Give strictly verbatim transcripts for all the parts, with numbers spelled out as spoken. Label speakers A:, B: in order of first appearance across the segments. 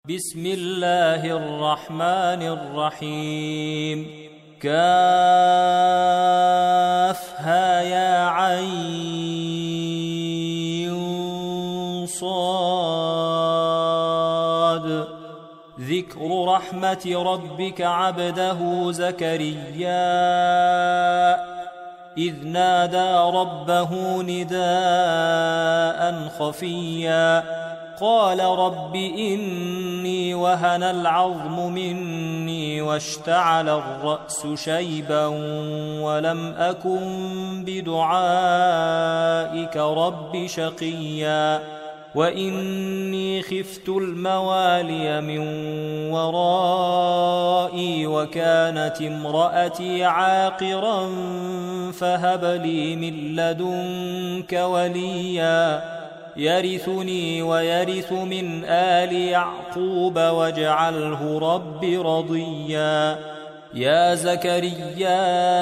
A: بسم الله الرحمن الرحيم كافها يا عين صاد ذكر رحمة ربك عبده زكريا إذ نادى ربه نداء خفيا قال رب إني وهن العظم مني واشتعل الرأس شيبا ولم أكن بدعائك رب شقيا وإني خفت الموالي من ورائي وكانت امرأتي عاقرا فهب لي من لدنك وليا يرثني ويرث من آل يعقوب واجعله رب رضيا يا زكريا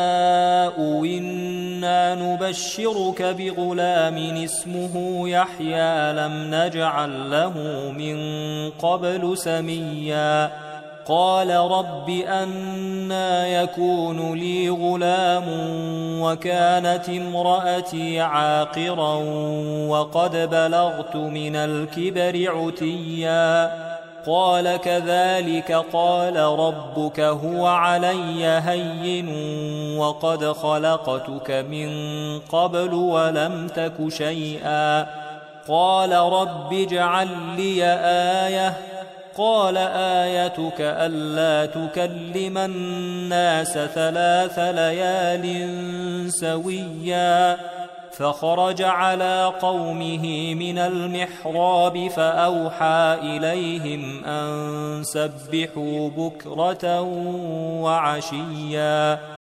A: إنا نبشرك بغلام اسمه يحيى لم نجعل له من قبل سميا قال رب أنى يكون لي غلام وكانت امرأتي عاقرا وقد بلغت من الكبر عتيا قال كذلك قال ربك هو علي هين وقد خلقتك من قبل ولم تك شيئا قال رب اجعل لي آية قال آيتك ألا تكلم الناس ثلاث ليال سويا فخرج على قومه من المحراب فأوحى إليهم أن سبحوا بكرة وعشيا